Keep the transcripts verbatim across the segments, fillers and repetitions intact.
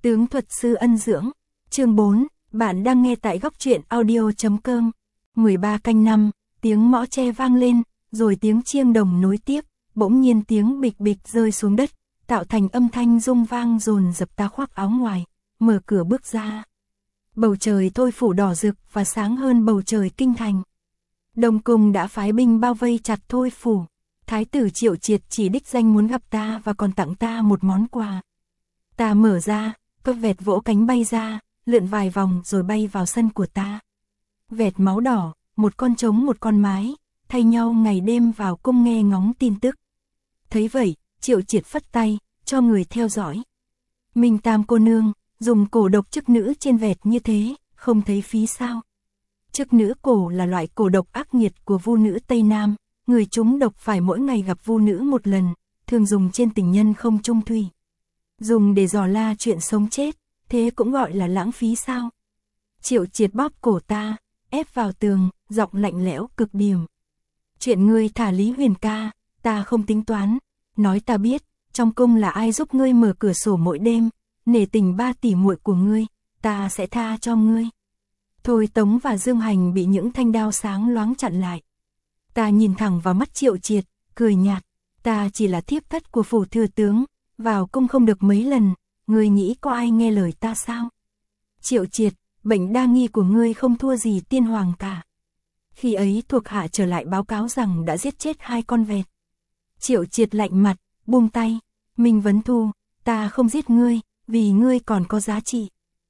Tướng thuật sư ân dưỡng, chương bốn, bạn đang nghe tại góc truyện audio chấm com. mười ba canh năm, tiếng mõ tre vang lên, rồi tiếng chiêng đồng nối tiếp, bỗng nhiên tiếng bịch bịch rơi xuống đất, tạo thành âm thanh rung vang dồn dập. Ta khoác áo ngoài, mở cửa bước ra. Bầu trời thôi phủ đỏ rực và sáng hơn bầu trời kinh thành. Đông cung đã phái binh bao vây chặt thôi phủ. Thái tử Triệu Triệt chỉ đích danh muốn gặp ta và còn tặng ta một món quà. Ta mở ra, cấp vẹt vỗ cánh bay ra, lượn vài vòng rồi bay vào sân của ta. Vẹt máu đỏ, một con trống một con mái, thay nhau ngày đêm vào cung nghe ngóng tin tức. Thấy vậy, Triệu Triệt phất tay, cho người theo dõi. Minh Tam cô nương, dùng cổ độc chức nữ trên vẹt như thế, không thấy phí sao? Chức nữ cổ là loại cổ độc ác nghiệt của vu nữ Tây Nam, người chúng độc phải mỗi ngày gặp vu nữ một lần, thường dùng trên tình nhân không chung thủy. Dùng để dò la chuyện sống chết, thế cũng gọi là lãng phí sao? Triệu Triệt bóp cổ ta, ép vào tường, giọng lạnh lẽo cực điểm. Chuyện ngươi thả Lý Huyền ca, ta không tính toán, nói ta biết, trong cung là ai giúp ngươi mở cửa sổ mỗi đêm, nể tình ba tỷ muội của ngươi, ta sẽ tha cho ngươi. Thôi Tống và Dương Hành bị những thanh đao sáng loáng chặn lại. Ta nhìn thẳng vào mắt Triệu Triệt, cười nhạt, ta chỉ là thiếp thất của phủ thừa tướng, vào cung không được mấy lần, ngươi nghĩ có ai nghe lời ta sao? Triệu Triệt, bệnh đa nghi của ngươi không thua gì tiên hoàng cả. Khi ấy thuộc hạ trở lại báo cáo rằng đã giết chết hai con vẹt. Triệu Triệt lạnh mặt, buông tay, Minh Vấn Thu, ta không giết ngươi, vì ngươi còn có giá trị.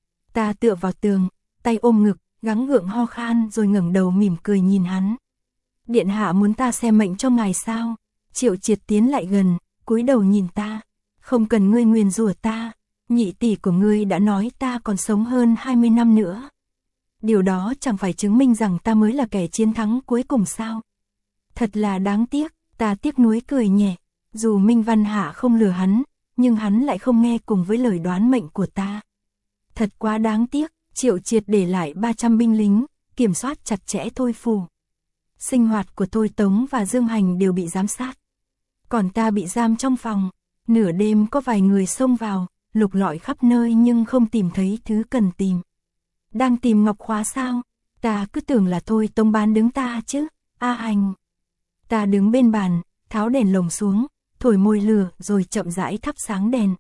Ta tựa vào tường, tay ôm ngực, gắng gượng ho khan rồi ngẩng đầu mỉm cười nhìn hắn. Điện hạ muốn ta xem mệnh cho ngài sao? Triệu Triệt tiến lại gần, cúi đầu nhìn ta. Không cần ngươi nguyền rủa ta, nhị tỷ của ngươi đã nói ta còn sống hơn hai mươi năm nữa. Điều đó chẳng phải chứng minh rằng ta mới là kẻ chiến thắng cuối cùng sao? Thật là đáng tiếc, ta tiếc nuối cười nhẹ. Dù Minh Văn Hạ không lừa hắn, nhưng hắn lại không nghe cùng với lời đoán mệnh của ta. Thật quá đáng tiếc, Triệu Triệt để lại ba trăm binh lính, kiểm soát chặt chẽ thôi phủ. Sinh hoạt của Thôi Tống và Dương Hành đều bị giám sát. Còn ta bị giam trong phòng. Nửa đêm có vài người xông vào, lục lọi khắp nơi nhưng không tìm thấy thứ cần tìm. Đang tìm ngọc khóa sao? Ta cứ tưởng là Thôi Tống bán đứng ta chứ. A Hành. Ta đứng bên bàn, tháo đèn lồng xuống, thổi mồi lửa rồi chậm rãi thắp sáng đèn.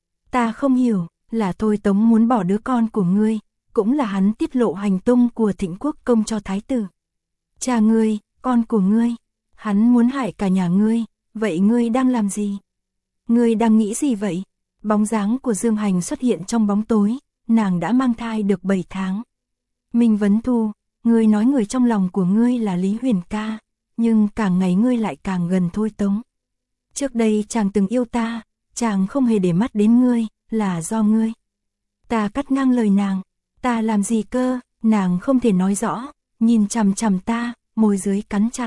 Ta không hiểu, là Thôi Tống muốn bỏ đứa con của ngươi, cũng là hắn tiết lộ hành tung của Thịnh Quốc công cho thái tử. Cha ngươi, con của ngươi, hắn muốn hại cả nhà ngươi, vậy ngươi đang làm gì? Ngươi đang nghĩ gì vậy? Bóng dáng của Dương Hành xuất hiện trong bóng tối, nàng đã mang thai được bảy tháng. Minh Vấn Thu, ngươi nói người trong lòng của ngươi là Lý Huyền ca, nhưng càng ngày ngươi lại càng gần Thôi Tống. Trước đây chàng từng yêu ta, chàng không hề để mắt đến ngươi, là do ngươi. Ta cắt ngang lời nàng, ta làm gì cơ? Nàng không thể nói rõ, nhìn chằm chằm ta, môi dưới cắn chặt.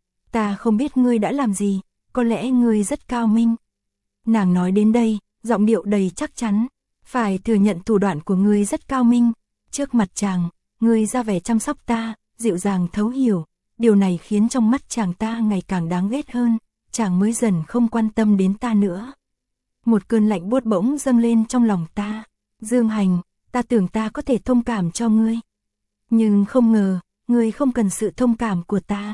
Ta không biết ngươi đã làm gì, có lẽ ngươi rất cao minh. Nàng nói đến đây, giọng điệu đầy chắc chắn, phải thừa nhận thủ đoạn của ngươi rất cao minh. Trước mặt chàng, ngươi ra vẻ chăm sóc ta, dịu dàng thấu hiểu, điều này khiến trong mắt chàng ta ngày càng đáng ghét hơn, chàng mới dần không quan tâm đến ta nữa. Một cơn lạnh buốt bỗng dâng lên trong lòng ta. Dương Hành, ta tưởng ta có thể thông cảm cho ngươi. Nhưng không ngờ, ngươi không cần sự thông cảm của ta.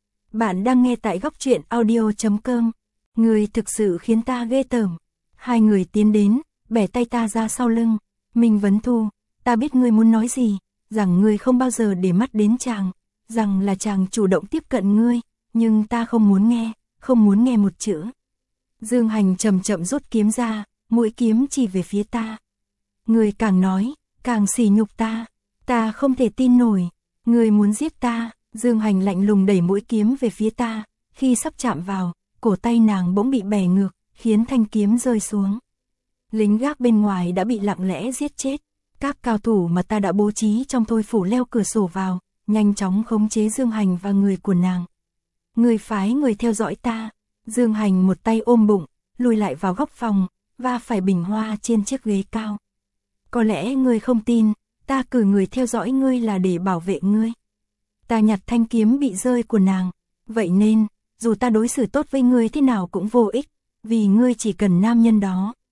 Bạn đang nghe tại góc truyện audio chấm com. Ngươi thực sự khiến ta ghê tởm. Hai người tiến đến, bẻ tay ta ra sau lưng. Minh Vấn Thu, ta biết ngươi muốn nói gì, rằng ngươi không bao giờ để mắt đến chàng, rằng là chàng chủ động tiếp cận ngươi, nhưng ta không muốn nghe, không muốn nghe một chữ. Dương Hành chậm chậm rút kiếm ra, mũi kiếm chỉ về phía ta. Ngươi càng nói, càng sỉ nhục ta, ta không thể tin nổi, ngươi muốn giết ta. Dương Hành lạnh lùng đẩy mũi kiếm về phía ta, khi sắp chạm vào, cổ tay nàng bỗng bị bẻ ngược, khiến thanh kiếm rơi xuống. Lính gác bên ngoài đã bị lặng lẽ giết chết, các cao thủ mà ta đã bố trí trong thôi phủ leo cửa sổ vào, nhanh chóng khống chế Dương Hành và người của nàng. Người phái người theo dõi ta. Dương Hành một tay ôm bụng, lùi lại vào góc phòng, và phải bình hoa trên chiếc ghế cao. Có lẽ ngươi không tin, ta cử người theo dõi ngươi là để bảo vệ ngươi. Ta nhặt thanh kiếm bị rơi của nàng, vậy nên, dù ta đối xử tốt với ngươi thế nào cũng vô ích, vì ngươi chỉ cần nam nhân đó.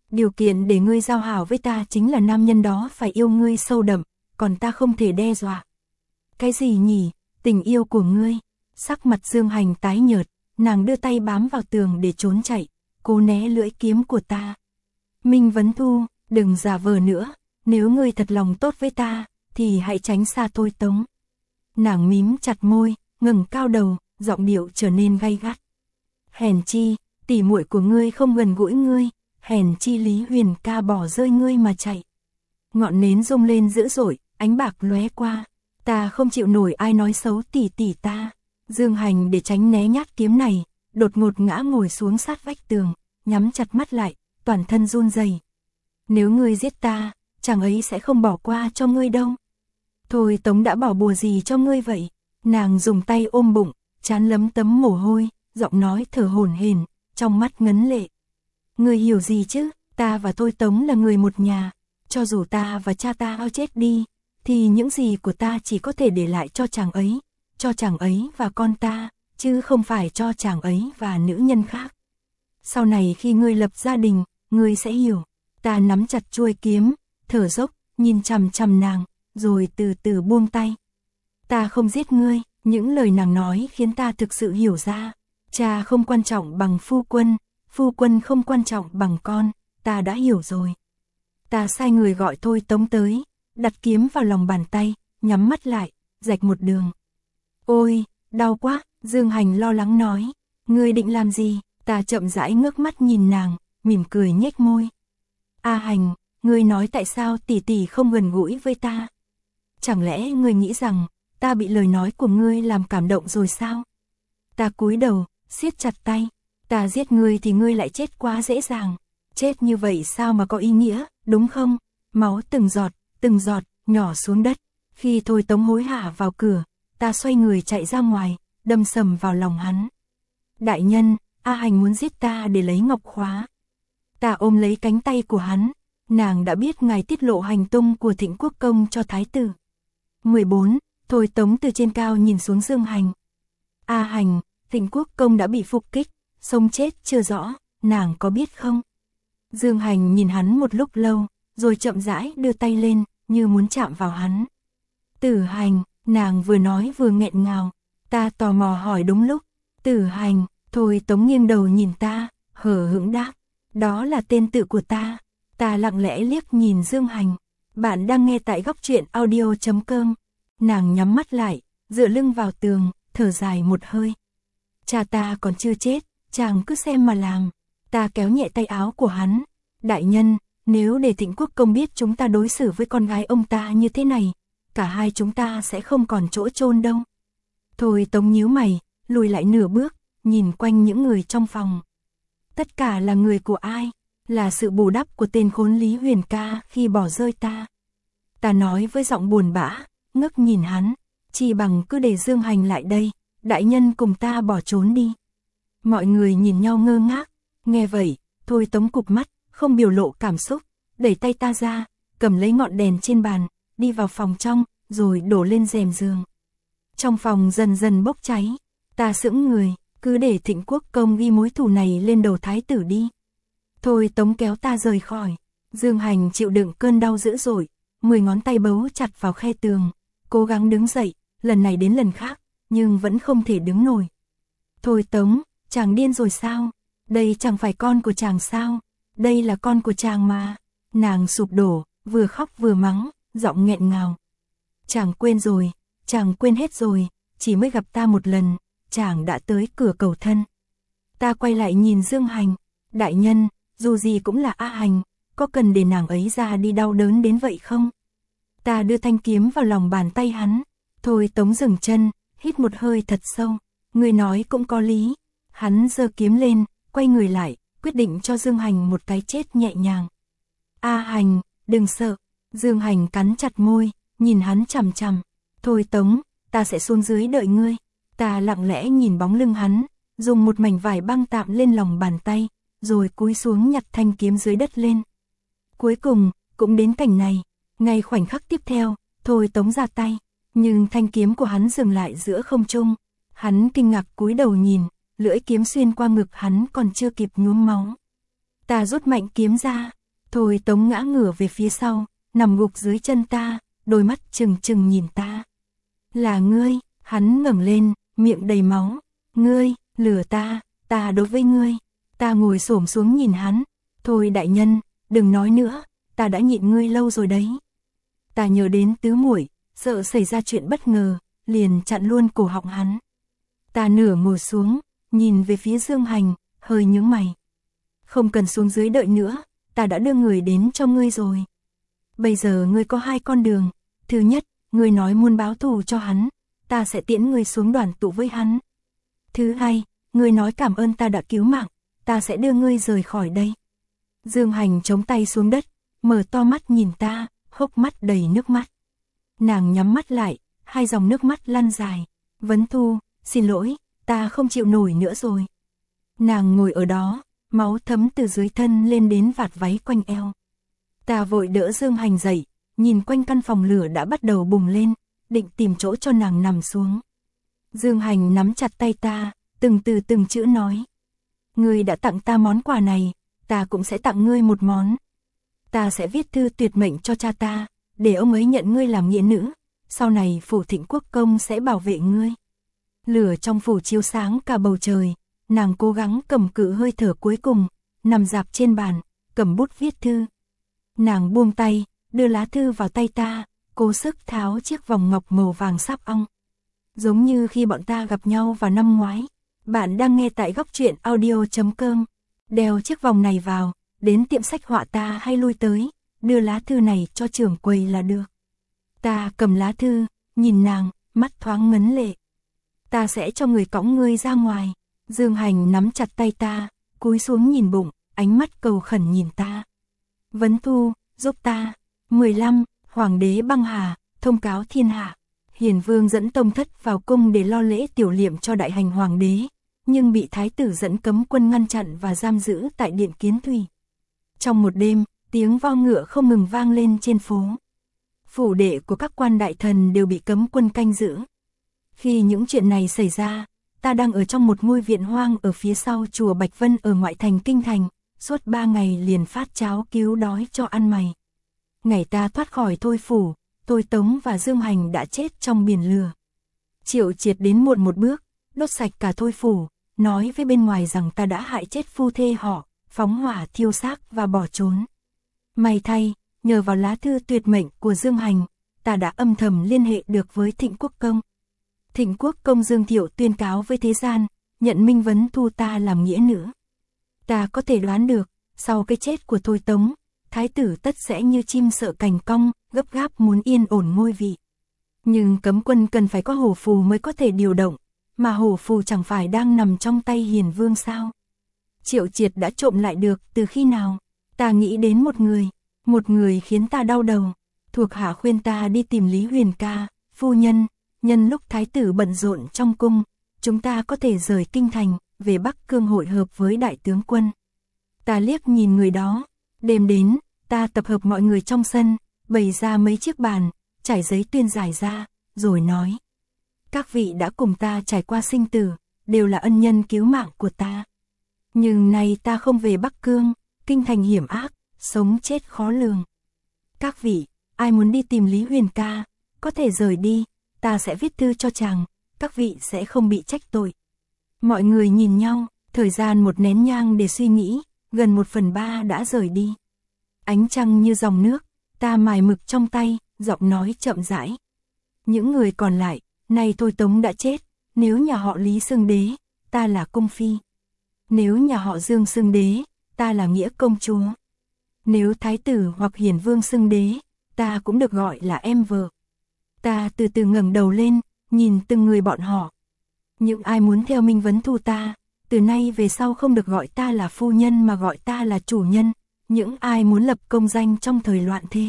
Điều kiện để ngươi giao hảo với ta chính là nam nhân đó phải yêu ngươi sâu đậm, còn ta không thể đe dọa. Cái gì nhỉ, tình yêu của ngươi? Sắc mặt Dương Hành tái nhợt, nàng đưa tay bám vào tường để trốn chạy, cố né lưỡi kiếm của ta. Minh Vấn Thu, đừng giả vờ nữa, nếu ngươi thật lòng tốt với ta, thì hãy tránh xa Thôi Tống. Nàng mím chặt môi, ngẩng cao đầu, giọng điệu trở nên gay gắt. Hèn chi, tỉ muội của ngươi không gần gũi ngươi, hèn chi Lý Huyền ca bỏ rơi ngươi mà chạy. Ngọn nến rung lên dữ dội, ánh bạc lóe qua, ta không chịu nổi ai nói xấu tỷ tỷ ta. Dương Hành để tránh né nhát kiếm này, đột ngột ngã ngồi xuống sát vách tường, nhắm chặt mắt lại, toàn thân run rẩy. Nếu ngươi giết ta, chàng ấy sẽ không bỏ qua cho ngươi đâu. Thôi Tống đã bỏ bùa gì cho ngươi vậy? Nàng dùng tay ôm bụng, trán lấm tấm mồ hôi, giọng nói thở hổn hển, trong mắt ngấn lệ. Ngươi hiểu gì chứ, ta và Thôi Tống là người một nhà, cho dù ta và cha ta ao chết đi, thì những gì của ta chỉ có thể để lại cho chàng ấy, cho chàng ấy và con ta, chứ không phải cho chàng ấy và nữ nhân khác. Sau này khi ngươi lập gia đình, ngươi sẽ hiểu. Ta nắm chặt chuôi kiếm, thở dốc, nhìn chằm chằm nàng, rồi từ từ buông tay. Ta không giết ngươi, những lời nàng nói khiến ta thực sự hiểu ra. Cha không quan trọng bằng phu quân, phu quân không quan trọng bằng con, ta đã hiểu rồi. Ta sai người gọi Thôi Tống tới, đặt kiếm vào lòng bàn tay, nhắm mắt lại, rạch một đường. Ôi, đau quá, Dương Hành lo lắng nói. Ngươi định làm gì? Ta chậm rãi ngước mắt nhìn nàng, mỉm cười nhếch môi. A Hành, ngươi nói tại sao tỷ tỷ không gần gũi với ta? Chẳng lẽ ngươi nghĩ rằng ta bị lời nói của ngươi làm cảm động rồi sao? Ta cúi đầu, siết chặt tay. Ta giết ngươi thì ngươi lại chết quá dễ dàng. Chết như vậy sao mà có ý nghĩa, đúng không? Máu từng giọt, từng giọt, nhỏ xuống đất. Khi Thôi Tống hối hả vào cửa, ta xoay người chạy ra ngoài, đâm sầm vào lòng hắn. Đại nhân, A Hành muốn giết ta để lấy ngọc khóa. Ta ôm lấy cánh tay của hắn, nàng đã biết ngài tiết lộ hành tung của Thịnh Quốc Công cho thái tử. mười bốn. Thôi Tống từ trên cao nhìn xuống Dương Hành. A Hành, Thịnh Quốc Công đã bị phục kích, sống chết chưa rõ, nàng có biết không? Dương Hành nhìn hắn một lúc lâu, rồi chậm rãi đưa tay lên, như muốn chạm vào hắn. Tử Hành, nàng vừa nói vừa nghẹn ngào, ta tò mò hỏi đúng lúc. Tử Hành, Thôi Tống nghiêng đầu nhìn ta, hờ hững đáp. Đó là tên tự của ta. Ta lặng lẽ liếc nhìn Dương Hành. Bạn đang nghe tại góc truyện audio chấm com. Nàng nhắm mắt lại, dựa lưng vào tường, thở dài một hơi. Cha ta còn chưa chết, chàng cứ xem mà làm. Ta kéo nhẹ tay áo của hắn. Đại nhân, nếu để Thịnh Quốc Công biết chúng ta đối xử với con gái ông ta như thế này, cả hai chúng ta sẽ không còn chỗ chôn đâu. Thôi Tống nhíu mày, lùi lại nửa bước, nhìn quanh những người trong phòng. Tất cả là người của ai? Là sự bù đắp của tên khốn Lý Huyền ca khi bỏ rơi ta. Ta nói với giọng buồn bã, ngước nhìn hắn, chỉ bằng cứ để Dương Hành lại đây, đại nhân cùng ta bỏ trốn đi. Mọi người nhìn nhau ngơ ngác, nghe vậy, Thôi Tống cụp mắt, không biểu lộ cảm xúc, đẩy tay ta ra, cầm lấy ngọn đèn trên bàn, đi vào phòng trong, rồi đổ lên rèm giường. Trong phòng dần dần bốc cháy, ta sững người, cứ để Thịnh Quốc Công ghi mối thù này lên đầu thái tử đi. Thôi Tống kéo ta rời khỏi. Dương Hành chịu đựng cơn đau dữ dội, mười ngón tay bấu chặt vào khe tường, cố gắng đứng dậy, lần này đến lần khác, nhưng vẫn không thể đứng nổi. Thôi Tống, chàng điên rồi sao? Đây chẳng phải con của chàng sao? Đây là con của chàng mà. Nàng sụp đổ, vừa khóc vừa mắng, giọng nghẹn ngào. Chàng quên rồi, chàng quên hết rồi, chỉ mới gặp ta một lần, chàng đã tới cửa cầu thân. Ta quay lại nhìn Dương Hành. Đại nhân, dù gì cũng là A Hành, có cần để nàng ấy ra đi đau đớn đến vậy không? Ta đưa thanh kiếm vào lòng bàn tay hắn. Thôi Tống dừng chân, hít một hơi thật sâu. Người nói cũng có lý. Hắn giơ kiếm lên, quay người lại, quyết định cho Dương Hành một cái chết nhẹ nhàng. A Hành, đừng sợ. Dương Hành cắn chặt môi, nhìn hắn chằm chằm. Thôi Tống, ta sẽ xuống dưới đợi ngươi. Ta lặng lẽ nhìn bóng lưng hắn, dùng một mảnh vải băng tạm lên lòng bàn tay, rồi cúi xuống nhặt thanh kiếm dưới đất lên. Cuối cùng, cũng đến cảnh này, ngay khoảnh khắc tiếp theo, Thôi Tống ra tay, nhưng thanh kiếm của hắn dừng lại giữa không trung. Hắn kinh ngạc cúi đầu nhìn, lưỡi kiếm xuyên qua ngực hắn còn chưa kịp nhuốm máu. Ta rút mạnh kiếm ra, Thôi Tống ngã ngửa về phía sau, nằm gục dưới chân ta, đôi mắt trừng trừng nhìn ta. Là ngươi, hắn ngẩng lên, miệng đầy máu. Ngươi, lừa ta, ta đối với ngươi. Ta ngồi xổm xuống nhìn hắn. Thôi đại nhân, đừng nói nữa, ta đã nhịn ngươi lâu rồi đấy. Ta nhớ đến tứ muội, sợ xảy ra chuyện bất ngờ, liền chặn luôn cổ họng hắn. Ta nửa ngồi xuống, nhìn về phía Dương Hành, hơi nhướng mày. Không cần xuống dưới đợi nữa, ta đã đưa người đến cho ngươi rồi. Bây giờ ngươi có hai con đường. Thứ nhất, ngươi nói muốn báo thù cho hắn, ta sẽ tiễn ngươi xuống đoàn tụ với hắn. Thứ hai, ngươi nói cảm ơn ta đã cứu mạng, ta sẽ đưa ngươi rời khỏi đây. Dương Hành chống tay xuống đất, mở to mắt nhìn ta, hốc mắt đầy nước mắt. Nàng nhắm mắt lại, hai dòng nước mắt lăn dài. Vấn Thu, xin lỗi, ta không chịu nổi nữa rồi. Nàng ngồi ở đó, máu thấm từ dưới thân lên đến vạt váy quanh eo. Ta vội đỡ Dương Hành dậy, nhìn quanh căn phòng lửa đã bắt đầu bùng lên, định tìm chỗ cho nàng nằm xuống. Dương Hành nắm chặt tay ta, từng từ từng chữ nói. Ngươi đã tặng ta món quà này, ta cũng sẽ tặng ngươi một món. Ta sẽ viết thư tuyệt mệnh cho cha ta, để ông ấy nhận ngươi làm nghĩa nữ, sau này phủ Thịnh Quốc công sẽ bảo vệ ngươi. Lửa trong phủ chiếu sáng cả bầu trời, nàng cố gắng cầm cự hơi thở cuối cùng, nằm dạp trên bàn, cầm bút viết thư. Nàng buông tay, đưa lá thư vào tay ta, cố sức tháo chiếc vòng ngọc màu vàng sáp ong. Giống như khi bọn ta gặp nhau vào năm ngoái. Bạn đang nghe tại góc truyện audio chấm com. Đeo chiếc vòng này vào, đến tiệm sách họa ta hay lui tới, đưa lá thư này cho trưởng quầy là được. Ta cầm lá thư, nhìn nàng, mắt thoáng ngấn lệ. Ta sẽ cho người cõng ngươi ra ngoài. Dương Hành nắm chặt tay ta, cúi xuống nhìn bụng, ánh mắt cầu khẩn nhìn ta. Vấn Thu, giúp ta. mười lăm, Hoàng đế băng hà, thông cáo thiên hạ. Hiền vương dẫn tông thất vào cung để lo lễ tiểu liệm cho đại hành hoàng đế, nhưng bị thái tử dẫn cấm quân ngăn chặn và giam giữ tại điện Kiến Thủy. Trong một đêm, tiếng vo ngựa không ngừng vang lên trên phố. Phủ đệ của các quan đại thần đều bị cấm quân canh giữ. Khi những chuyện này xảy ra, ta đang ở trong một ngôi viện hoang ở phía sau chùa Bạch Vân ở ngoại thành Kinh Thành, suốt ba ngày liền phát cháo cứu đói cho ăn mày. Ngày ta thoát khỏi Thôi phủ, Thôi Tống và Dương Hành đã chết trong biển lửa. Triệu Triệt đến muộn một bước, đốt sạch cả Thôi phủ, nói với bên ngoài rằng ta đã hại chết phu thê họ, phóng hỏa thiêu xác và bỏ trốn. May thay, nhờ vào lá thư tuyệt mệnh của Dương Hành, ta đã âm thầm liên hệ được với Thịnh Quốc công. Thịnh Quốc công Dương Thiệu tuyên cáo với thế gian, nhận Minh Vấn Thu ta làm nghĩa nữ. Ta có thể đoán được, sau cái chết của Thôi Tống, thái tử tất sẽ như chim sợ cành cong, gấp gáp muốn yên ổn ngôi vị. Nhưng cấm quân cần phải có hổ phù mới có thể điều động, mà hổ phù chẳng phải đang nằm trong tay Hiền vương sao? Triệu Triệt đã trộm lại được từ khi nào? Ta nghĩ đến một người, một người khiến ta đau đầu. Thuộc hạ khuyên ta đi tìm Lý Huyền ca, phu nhân, nhân lúc thái tử bận rộn trong cung, chúng ta có thể rời kinh thành, về Bắc Cương hội hợp với đại tướng quân. Ta liếc nhìn người đó, đêm đến, ta tập hợp mọi người trong sân, bày ra mấy chiếc bàn, trải giấy tuyên giải ra, rồi nói. Các vị đã cùng ta trải qua sinh tử, đều là ân nhân cứu mạng của ta. Nhưng nay ta không về Bắc Cương, kinh thành hiểm ác, sống chết khó lường. Các vị, ai muốn đi tìm Lý Huyền ca, có thể rời đi, ta sẽ viết thư cho chàng, các vị sẽ không bị trách tội. Mọi người nhìn nhau, thời gian một nén nhang để suy nghĩ, gần một phần ba đã rời đi. Ánh trăng như dòng nước, ta mài mực trong tay, giọng nói chậm rãi. Những người còn lại, nay Thôi Tống đã chết, nếu nhà họ Lý xưng đế, ta là cung phi. Nếu nhà họ Dương xưng đế, ta là nghĩa công chúa. Nếu thái tử hoặc hiền vương xưng đế, ta cũng được gọi là em vợ. Ta từ từ ngẩng đầu lên, nhìn từng người bọn họ. Những ai muốn theo Minh Vấn Thu ta, từ nay về sau không được gọi ta là phu nhân mà gọi ta là chủ nhân. Những ai muốn lập công danh trong thời loạn thế,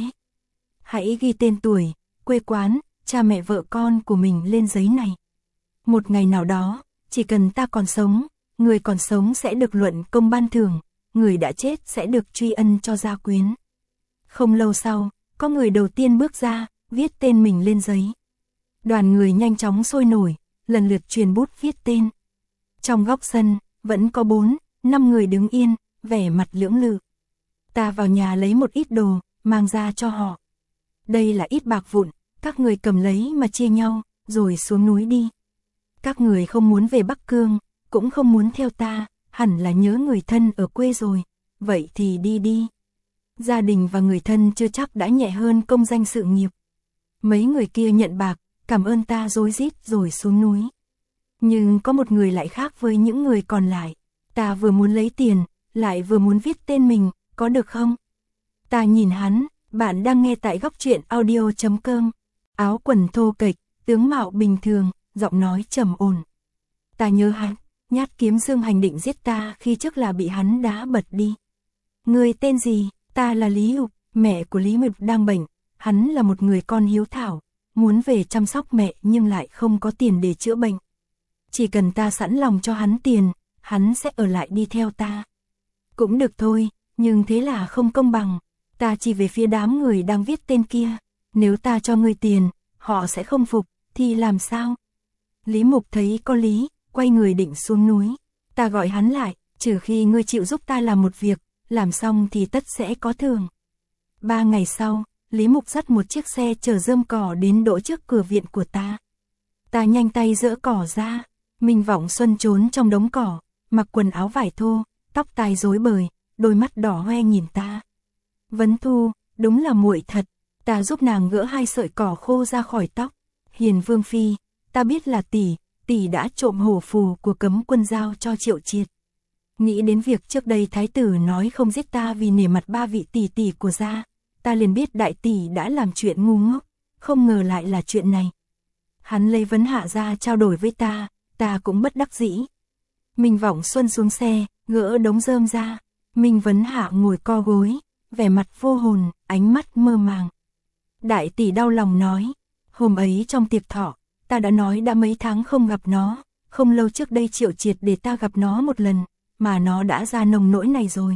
hãy ghi tên tuổi, quê quán, cha mẹ vợ con của mình lên giấy này. Một ngày nào đó, chỉ cần ta còn sống, người còn sống sẽ được luận công ban thưởng, người đã chết sẽ được truy ân cho gia quyến. Không lâu sau, có người đầu tiên bước ra, viết tên mình lên giấy. Đoàn người nhanh chóng sôi nổi, lần lượt truyền bút viết tên. Trong góc sân, vẫn có bốn, năm người đứng yên, vẻ mặt lưỡng lự. Ta vào nhà lấy một ít đồ, mang ra cho họ. Đây là ít bạc vụn, các người cầm lấy mà chia nhau, rồi xuống núi đi. Các người không muốn về Bắc Cương, cũng không muốn theo ta, hẳn là nhớ người thân ở quê rồi, vậy thì đi đi. Gia đình và người thân chưa chắc đã nhẹ hơn công danh sự nghiệp. Mấy người kia nhận bạc, cảm ơn ta rối rít rồi xuống núi. Nhưng có một người lại khác với những người còn lại. Ta vừa muốn lấy tiền, lại vừa muốn viết tên mình, có được không? Ta nhìn hắn, bạn đang nghe tại góc truyện audio chấm com. Áo quần thô kệch, tướng mạo bình thường, giọng nói trầm ổn. Ta nhớ hắn, nhát kiếm Dương Hành định giết ta khi trước là bị hắn đá bật đi. Người tên gì? Ta là Lý Hục, mẹ của Lý Mục đang bệnh. Hắn là một người con hiếu thảo, muốn về chăm sóc mẹ nhưng lại không có tiền để chữa bệnh. Chỉ cần ta sẵn lòng cho hắn tiền, hắn sẽ ở lại đi theo ta. Cũng được thôi, nhưng thế là không công bằng. Ta chỉ về phía đám người đang viết tên kia. Nếu ta cho ngươi tiền, họ sẽ không phục, thì làm sao? Lý Mục thấy có lý, quay người định xuống núi. Ta gọi hắn lại, trừ khi ngươi chịu giúp ta làm một việc, làm xong thì tất sẽ có thưởng. Ba ngày sau, Lý Mục dắt một chiếc xe chở rơm cỏ đến đỗ trước cửa viện của ta. Ta nhanh tay dỡ cỏ ra. Minh Vọng Xuân trốn trong đống cỏ, mặc quần áo vải thô, tóc tai rối bời, đôi mắt đỏ hoe nhìn ta. Vấn Thu, đúng là muội thật. Ta giúp nàng gỡ hai sợi cỏ khô ra khỏi tóc. Hiền Vương phi, ta biết là tỷ, tỷ đã trộm hổ phù của Cấm Quân giao cho Triệu Triệt. Nghĩ đến việc trước đây thái tử nói không giết ta vì nể mặt ba vị tỷ tỷ của gia, ta liền biết đại tỷ đã làm chuyện ngu ngốc, không ngờ lại là chuyện này. Hắn lấy vấn hạ ra trao đổi với ta, ta cũng bất đắc dĩ. Minh Vọng Xuân xuống xe, gỡ đống rơm ra. Minh Vấn Hạ ngồi co gối, vẻ mặt vô hồn, ánh mắt mơ màng. Đại tỷ đau lòng nói, hôm ấy trong tiệc thọ, ta đã nói đã mấy tháng không gặp nó, không lâu trước đây Triệu Triệt để ta gặp nó một lần, mà nó đã ra nồng nỗi này rồi.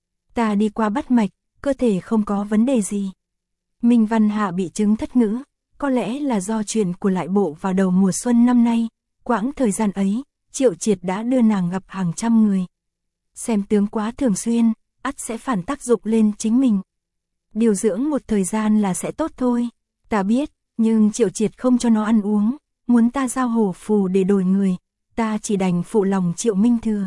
Ta đi qua bắt mạch, cơ thể không có vấn đề gì. Minh Văn Hạ bị chứng thất ngữ, có lẽ là do chuyện của lại bộ vào đầu mùa xuân năm nay. Quãng thời gian ấy, Triệu Triệt đã đưa nàng gặp hàng trăm người. Xem tướng quá thường xuyên, ắt sẽ phản tác dụng lên chính mình. Điều dưỡng một thời gian là sẽ tốt thôi. Ta biết, nhưng Triệu Triệt không cho nó ăn uống, muốn ta giao hổ phù để đổi người, ta chỉ đành phụ lòng Triệu Minh Thừa.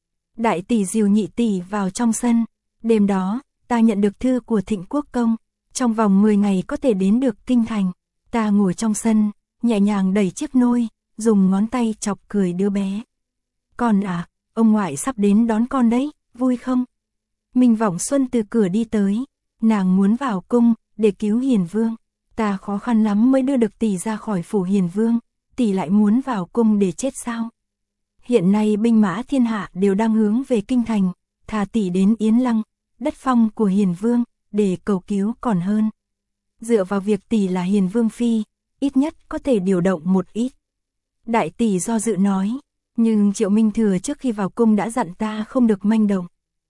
Đại tỷ dìu nhị tỷ vào trong sân. Đêm đó, ta nhận được thư của Thịnh Quốc Công, trong vòng mười ngày có thể đến được kinh thành. Ta ngồi trong sân, nhẹ nhàng đẩy chiếc nôi, dùng ngón tay chọc cười đứa bé. Con à, ông ngoại sắp đến đón con đấy, vui không? Minh Vọng Xuân từ cửa đi tới, nàng muốn vào cung, để cứu Hiền Vương. Ta khó khăn lắm mới đưa được tỷ ra khỏi phủ Hiền Vương, tỷ lại muốn vào cung để chết sao? Hiện nay binh mã thiên hạ đều đang hướng về kinh thành, thà tỷ đến Yến Lăng, đất phong của Hiền Vương, để cầu cứu còn hơn. Dựa vào việc tỷ là Hiền Vương phi, ít nhất có thể điều động một ít. Đại tỷ do dự nói, nhưng Triệu Minh Thừa trước khi vào cung đã dặn ta không được manh động.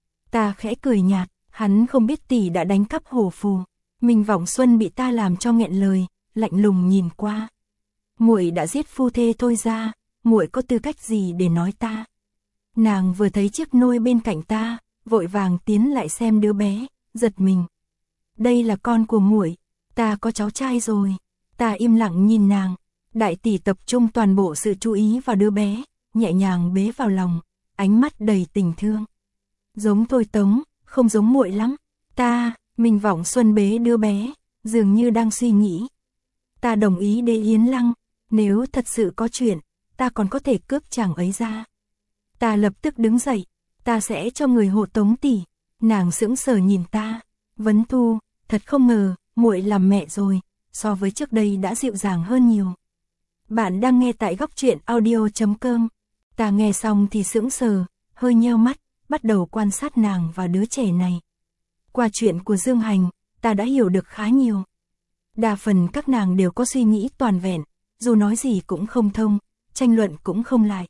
Ta khẽ cười nhạt, hắn không biết tỷ đã đánh cắp hổ phù. Minh Vọng Xuân bị ta làm cho nghẹn lời, lạnh lùng nhìn qua. Muội đã giết phu thê tôi ra, muội có tư cách gì để nói ta? Nàng vừa thấy chiếc nôi bên cạnh ta, vội vàng tiến lại xem đứa bé, giật mình. Đây là con của muội, ta có cháu trai rồi. Ta im lặng nhìn nàng. Đại tỷ tập trung toàn bộ sự chú ý vào đứa bé, nhẹ nhàng bế vào lòng, ánh mắt đầy tình thương. Giống Thôi Tống, không giống muội lắm. Ta, Minh Vọng Xuân bế đứa bé, dường như đang suy nghĩ. Ta đồng ý để Yến Lăng, nếu thật sự có chuyện, ta còn có thể cướp chàng ấy ra. Ta lập tức đứng dậy, ta sẽ cho người hộ tống tỷ. Nàng sững sờ nhìn ta, Vấn Thu, thật không ngờ, muội làm mẹ rồi, so với trước đây đã dịu dàng hơn nhiều. Bạn đang nghe tại góc truyện audio chấm com. Ta nghe xong thì sững sờ, hơi nheo mắt, bắt đầu quan sát nàng và đứa trẻ này. Qua chuyện của Dương Hành, ta đã hiểu được khá nhiều. Đa phần các nàng đều có suy nghĩ toàn vẹn, dù nói gì cũng không thông, tranh luận cũng không lại.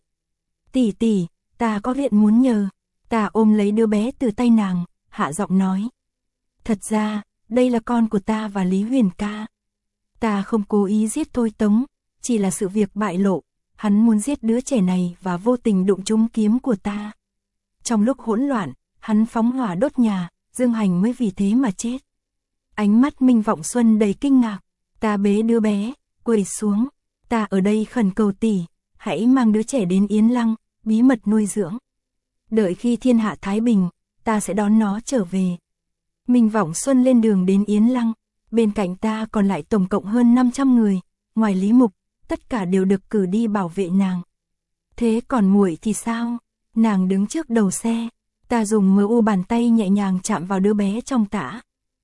Tỷ tỷ, ta có việc muốn nhờ. Ta ôm lấy đứa bé từ tay nàng, hạ giọng nói. Thật ra, đây là con của ta và Lý Huyền ca. Ta không cố ý giết Thôi Tống, chỉ là sự việc bại lộ, hắn muốn giết đứa trẻ này và vô tình đụng trúng kiếm của ta. Trong lúc hỗn loạn, hắn phóng hỏa đốt nhà, Dương Hành mới vì thế mà chết. Ánh mắt Minh Vọng Xuân đầy kinh ngạc, ta bế đứa bé, quỳ xuống, ta ở đây khẩn cầu tỷ, hãy mang đứa trẻ đến Yến Lăng, bí mật nuôi dưỡng. Đợi khi thiên hạ thái bình, ta sẽ đón nó trở về. Minh Vọng Xuân lên đường đến Yến Lăng, bên cạnh ta còn lại tổng cộng hơn năm trăm người, ngoài Lý Mục, tất cả đều được cử đi bảo vệ nàng. Thế còn muội thì sao? Nàng đứng trước đầu xe, ta dùng mờ u bàn tay nhẹ nhàng chạm vào đứa bé trong tã.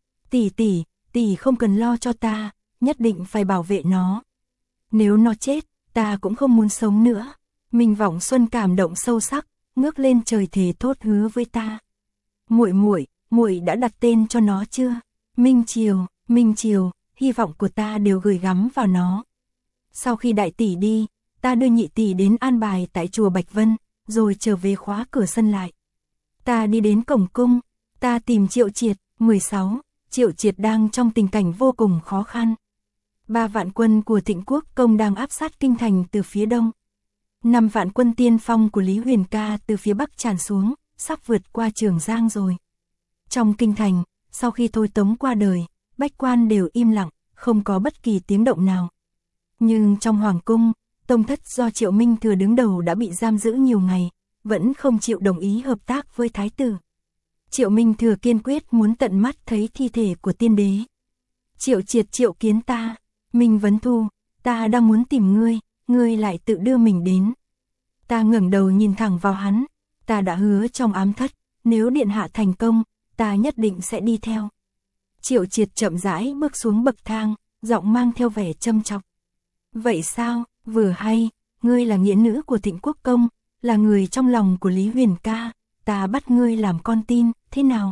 Tỷ tỷ, tỷ không cần lo cho ta, nhất định phải bảo vệ nó. Nếu nó chết, ta cũng không muốn sống nữa. Minh Vọng Xuân cảm động sâu sắc, ngước lên trời thề thốt hứa với ta. Muội muội, muội đã đặt tên cho nó chưa? Minh Triều, Minh Triều, hy vọng của ta đều gửi gắm vào nó. Sau khi đại tỷ đi, ta đưa nhị tỷ đến an bài tại chùa Bạch Vân, rồi trở về khóa cửa sân lại. Ta đi đến cổng cung, ta tìm Triệu Triệt, mười sáu, Triệu Triệt đang trong tình cảnh vô cùng khó khăn. Ba vạn quân của Thịnh Quốc Công đang áp sát kinh thành từ phía đông. Năm vạn quân tiên phong của Lý Huyền Ca từ phía bắc tràn xuống, sắp vượt qua Trường Giang rồi. Trong kinh thành, sau khi Thôi Tống qua đời, bách quan đều im lặng, không có bất kỳ tiếng động nào. Nhưng trong hoàng cung, tông thất do Triệu Minh Thừa đứng đầu đã bị giam giữ nhiều ngày, vẫn không chịu đồng ý hợp tác với thái tử. Triệu Minh Thừa kiên quyết muốn tận mắt thấy thi thể của tiên đế. Triệu Triệt triệu kiến ta, Minh Vấn Thu, ta đang muốn tìm ngươi, ngươi lại tự đưa mình đến. Ta ngẩng đầu nhìn thẳng vào hắn, ta đã hứa trong ám thất, nếu điện hạ thành công, ta nhất định sẽ đi theo. Triệu Triệt chậm rãi bước xuống bậc thang, giọng mang theo vẻ châm chọc. Vậy sao, vừa hay, ngươi là nghĩa nữ của Thịnh Quốc Công, là người trong lòng của Lý Huyền Ca, ta bắt ngươi làm con tin, thế nào?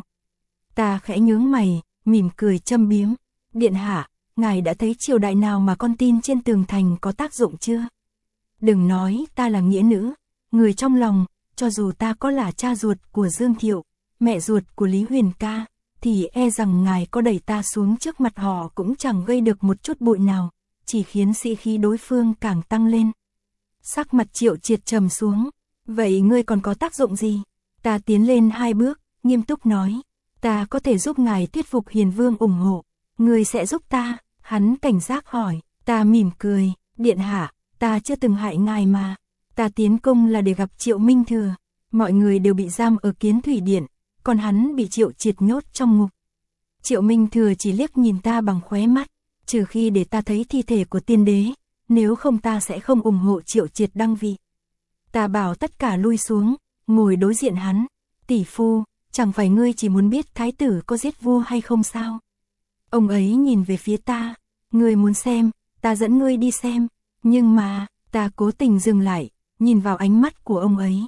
Ta khẽ nhướng mày, mỉm cười châm biếm. Điện hạ, ngài đã thấy triều đại nào mà con tin trên tường thành có tác dụng chưa? Đừng nói ta là nghĩa nữ, người trong lòng, cho dù ta có là cha ruột của Dương Thiệu, mẹ ruột của Lý Huyền Ca, thì e rằng ngài có đẩy ta xuống trước mặt họ cũng chẳng gây được một chút bụi nào, chỉ khiến sĩ khí đối phương càng tăng lên. Sắc mặt Triệu Triệt trầm xuống, vậy ngươi còn có tác dụng gì? Ta tiến lên hai bước, nghiêm túc nói, ta có thể giúp ngài thuyết phục Hiền Vương ủng hộ, ngươi sẽ giúp ta? Hắn cảnh giác hỏi, ta mỉm cười, điện hạ, ta chưa từng hại ngài mà, ta tiến cung là để gặp Triệu Minh Thừa, mọi người đều bị giam ở Kiến Thủy Điện, còn hắn bị Triệu Triệt nhốt trong ngục. Triệu Minh Thừa chỉ liếc nhìn ta bằng khóe mắt, trừ khi để ta thấy thi thể của tiên đế, nếu không ta sẽ không ủng hộ Triệu Triệt đăng vị. Ta bảo tất cả lui xuống, ngồi đối diện hắn, tỷ phu, chẳng phải ngươi chỉ muốn biết thái tử có giết vua hay không sao? Ông ấy nhìn về phía ta, ngươi muốn xem, ta dẫn ngươi đi xem, nhưng mà, ta cố tình dừng lại, nhìn vào ánh mắt của ông ấy.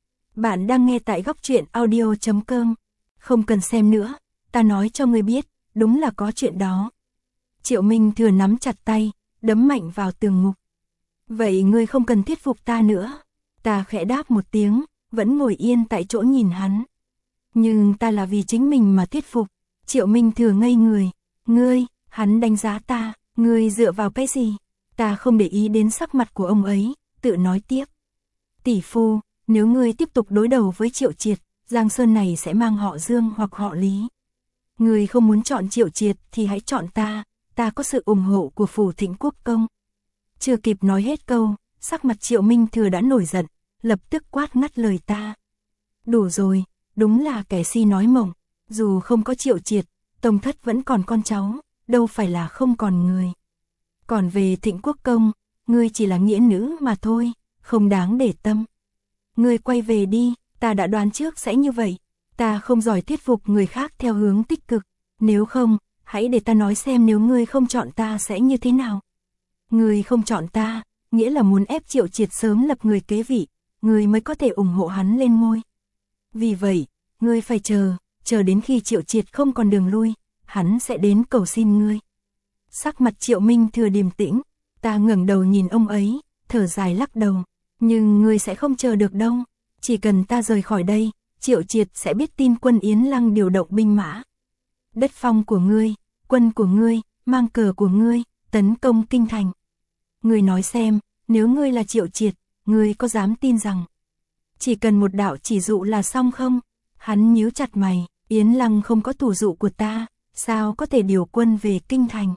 Bạn đang nghe tại góc truyện audio chấm com, không cần xem nữa, ta nói cho ngươi biết, đúng là có chuyện đó. Triệu Minh Thừa nắm chặt tay, đấm mạnh vào tường ngục. Vậy ngươi không cần thuyết phục ta nữa. Ta khẽ đáp một tiếng, vẫn ngồi yên tại chỗ nhìn hắn. Nhưng ta là vì chính mình mà thuyết phục. Triệu Minh Thừa ngây người. Ngươi, hắn đánh giá ta, ngươi dựa vào cái gì? Ta không để ý đến sắc mặt của ông ấy, tự nói tiếp. Tỷ phu, nếu ngươi tiếp tục đối đầu với Triệu Triệt, Giang Sơn này sẽ mang họ Dương hoặc họ Lý. Ngươi không muốn chọn Triệu Triệt thì hãy chọn ta, ta có sự ủng hộ của phủ Thịnh Quốc Công. Chưa kịp nói hết câu, sắc mặt Triệu Minh Thừa đã nổi giận, lập tức quát ngắt lời ta. Đủ rồi, đúng là kẻ si nói mộng, dù không có Triệu Triệt, tông thất vẫn còn con cháu, đâu phải là không còn người. Còn về Thịnh Quốc Công, ngươi chỉ là nghĩa nữ mà thôi, không đáng để tâm. Ngươi quay về đi, ta đã đoán trước sẽ như vậy, ta không giỏi thuyết phục người khác theo hướng tích cực, nếu không, hãy để ta nói xem nếu ngươi không chọn ta sẽ như thế nào. Ngươi không chọn ta, nghĩa là muốn ép Triệu Triệt sớm lập người kế vị, ngươi mới có thể ủng hộ hắn lên ngôi. Vì vậy, ngươi phải chờ, chờ đến khi Triệu Triệt không còn đường lui, hắn sẽ đến cầu xin ngươi. Sắc mặt Triệu Minh Thừa điềm tĩnh, ta ngẩng đầu nhìn ông ấy, thở dài lắc đầu, nhưng ngươi sẽ không chờ được đâu, chỉ cần ta rời khỏi đây, Triệu Triệt sẽ biết tin quân Yến Lăng điều động binh mã. Đất phong của ngươi, quân của ngươi, mang cờ của ngươi, tấn công kinh thành. Ngươi nói xem, nếu ngươi là Triệu Triệt, ngươi có dám tin rằng chỉ cần một đạo chỉ dụ là xong không? Hắn nhíu chặt mày, Yến Lăng không có thủ dụ của ta, sao có thể điều quân về kinh thành?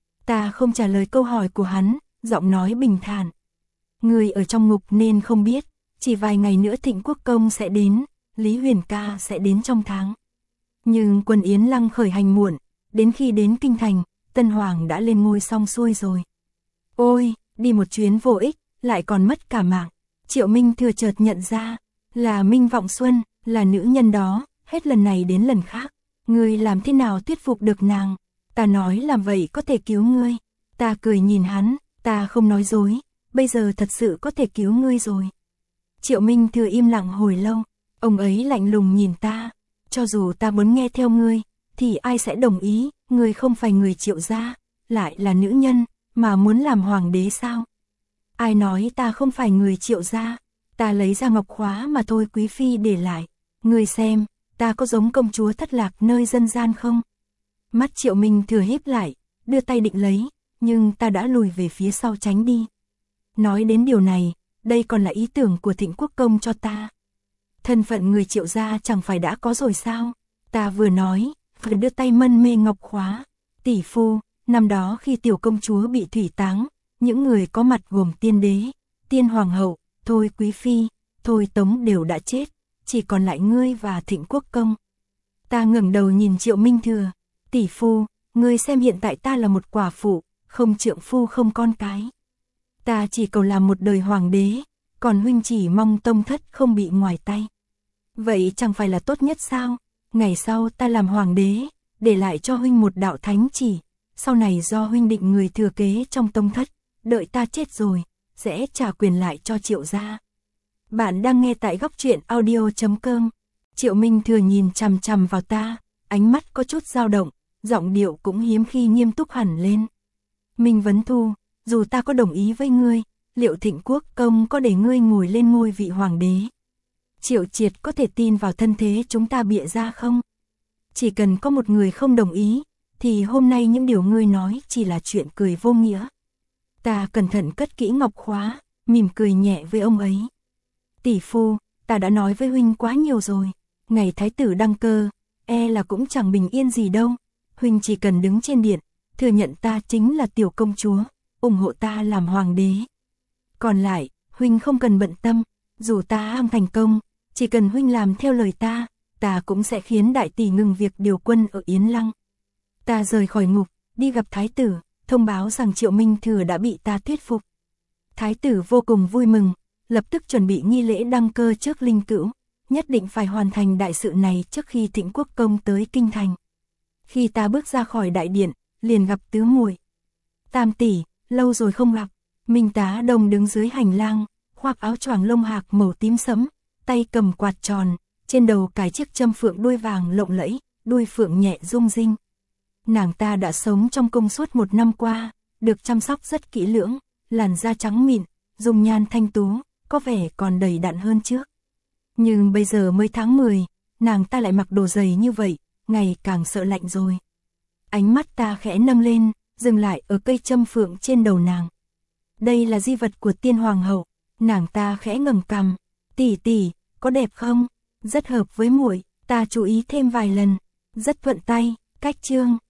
Ta không trả lời câu hỏi của hắn, giọng nói bình thản. Người ở trong ngục nên không biết, chỉ vài ngày nữa Thịnh Quốc Công sẽ đến, Lý Huyền ca sẽ đến trong tháng. Nhưng quân Yến Lăng khởi hành muộn, đến khi đến kinh thành, Tân Hoàng đã lên ngôi xong xuôi rồi. Ôi, đi một chuyến vô ích, lại còn mất cả mạng. Triệu Minh Thừa chợt nhận ra, là Minh Vọng Xuân, là nữ nhân đó, hết lần này đến lần khác. Ngươi làm thế nào thuyết phục được nàng? Ta nói làm vậy có thể cứu ngươi. Ta cười nhìn hắn, ta không nói dối, bây giờ thật sự có thể cứu ngươi rồi. Triệu Minh Thừa im lặng hồi lâu, ông ấy lạnh lùng nhìn ta. Cho dù ta muốn nghe theo ngươi, thì ai sẽ đồng ý? Ngươi không phải người Triệu gia, lại là nữ nhân, mà muốn làm hoàng đế sao? Ai nói ta không phải người Triệu gia? Ta lấy ra ngọc khóa mà thôi quý phi để lại. Ngươi xem, ta có giống công chúa thất lạc nơi dân gian không? Mắt Triệu Minh Thừa híp lại, đưa tay định lấy, nhưng ta đã lùi về phía sau tránh đi. Nói đến điều này, đây còn là ý tưởng của Thịnh Quốc Công cho ta. Thân phận người Triệu gia chẳng phải đã có rồi sao? Ta vừa nói, vừa đưa tay mân mê ngọc khóa. Tỷ phu, năm đó khi tiểu công chúa bị thủy táng, những người có mặt gồm tiên đế, tiên hoàng hậu, thôi quý phi, thôi tống đều đã chết, chỉ còn lại ngươi và Thịnh Quốc Công. Ta ngẩng đầu nhìn Triệu Minh Thừa, tỷ phu, ngươi xem hiện tại ta là một quả phụ, không trượng phu không con cái. Ta chỉ cầu làm một đời hoàng đế, còn huynh chỉ mong tông thất không bị ngoài tay. Vậy chẳng phải là tốt nhất sao? Ngày sau ta làm hoàng đế, để lại cho huynh một đạo thánh chỉ, sau này do huynh định người thừa kế trong tông thất, đợi ta chết rồi, sẽ trả quyền lại cho Triệu gia. Bạn đang nghe tại góc truyện audio chấm com. Triệu Minh Thừa nhìn chằm chằm vào ta, ánh mắt có chút dao động, giọng điệu cũng hiếm khi nghiêm túc hẳn lên. Minh Vấn Thu, dù ta có đồng ý với ngươi, liệu Thịnh Quốc Công có để ngươi ngồi lên ngôi vị hoàng đế? Triệu Triệt có thể tin vào thân thế chúng ta bịa ra không? Chỉ cần có một người không đồng ý, thì hôm nay những điều ngươi nói chỉ là chuyện cười vô nghĩa. Ta cẩn thận cất kỹ ngọc khóa, mỉm cười nhẹ với ông ấy. Tỷ phu, ta đã nói với huynh quá nhiều rồi, ngày thái tử đăng cơ, e là cũng chẳng bình yên gì đâu. Huynh chỉ cần đứng trên điện, thừa nhận ta chính là tiểu công chúa, ủng hộ ta làm hoàng đế. Còn lại, huynh không cần bận tâm, dù ta am thành công, chỉ cần huynh làm theo lời ta, ta cũng sẽ khiến đại tỷ ngừng việc điều quân ở Yến Lăng. Ta rời khỏi ngục, đi gặp thái tử, thông báo rằng Triệu Minh Thừa đã bị ta thuyết phục. Thái tử vô cùng vui mừng, lập tức chuẩn bị nghi lễ đăng cơ trước Linh Cữu, nhất định phải hoàn thành đại sự này trước khi Thịnh Quốc Công tới kinh thành. Khi ta bước ra khỏi đại điện, liền gặp tứ muội. Tam tỷ, lâu rồi không gặp. Minh Tá Đông đứng dưới hành lang, khoác áo choàng lông hạc màu tím sẫm, tay cầm quạt tròn, trên đầu cài chiếc châm phượng đuôi vàng lộng lẫy, đuôi phượng nhẹ rung rinh. Nàng ta đã sống trong cung suốt một năm qua, được chăm sóc rất kỹ lưỡng, làn da trắng mịn, dung nhan thanh tú, có vẻ còn đầy đặn hơn trước. Nhưng bây giờ mới tháng mười, nàng ta lại mặc đồ dày như vậy, ngày càng sợ lạnh rồi. Ánh mắt ta khẽ nâng lên, dừng lại ở cây châm phượng trên đầu nàng. Đây là di vật của tiên hoàng hậu. Nàng ta khẽ ngẩng cằm, tỷ tỷ, có đẹp không? Rất hợp với muội. Ta chú ý thêm vài lần, rất thuận tay. Cách chương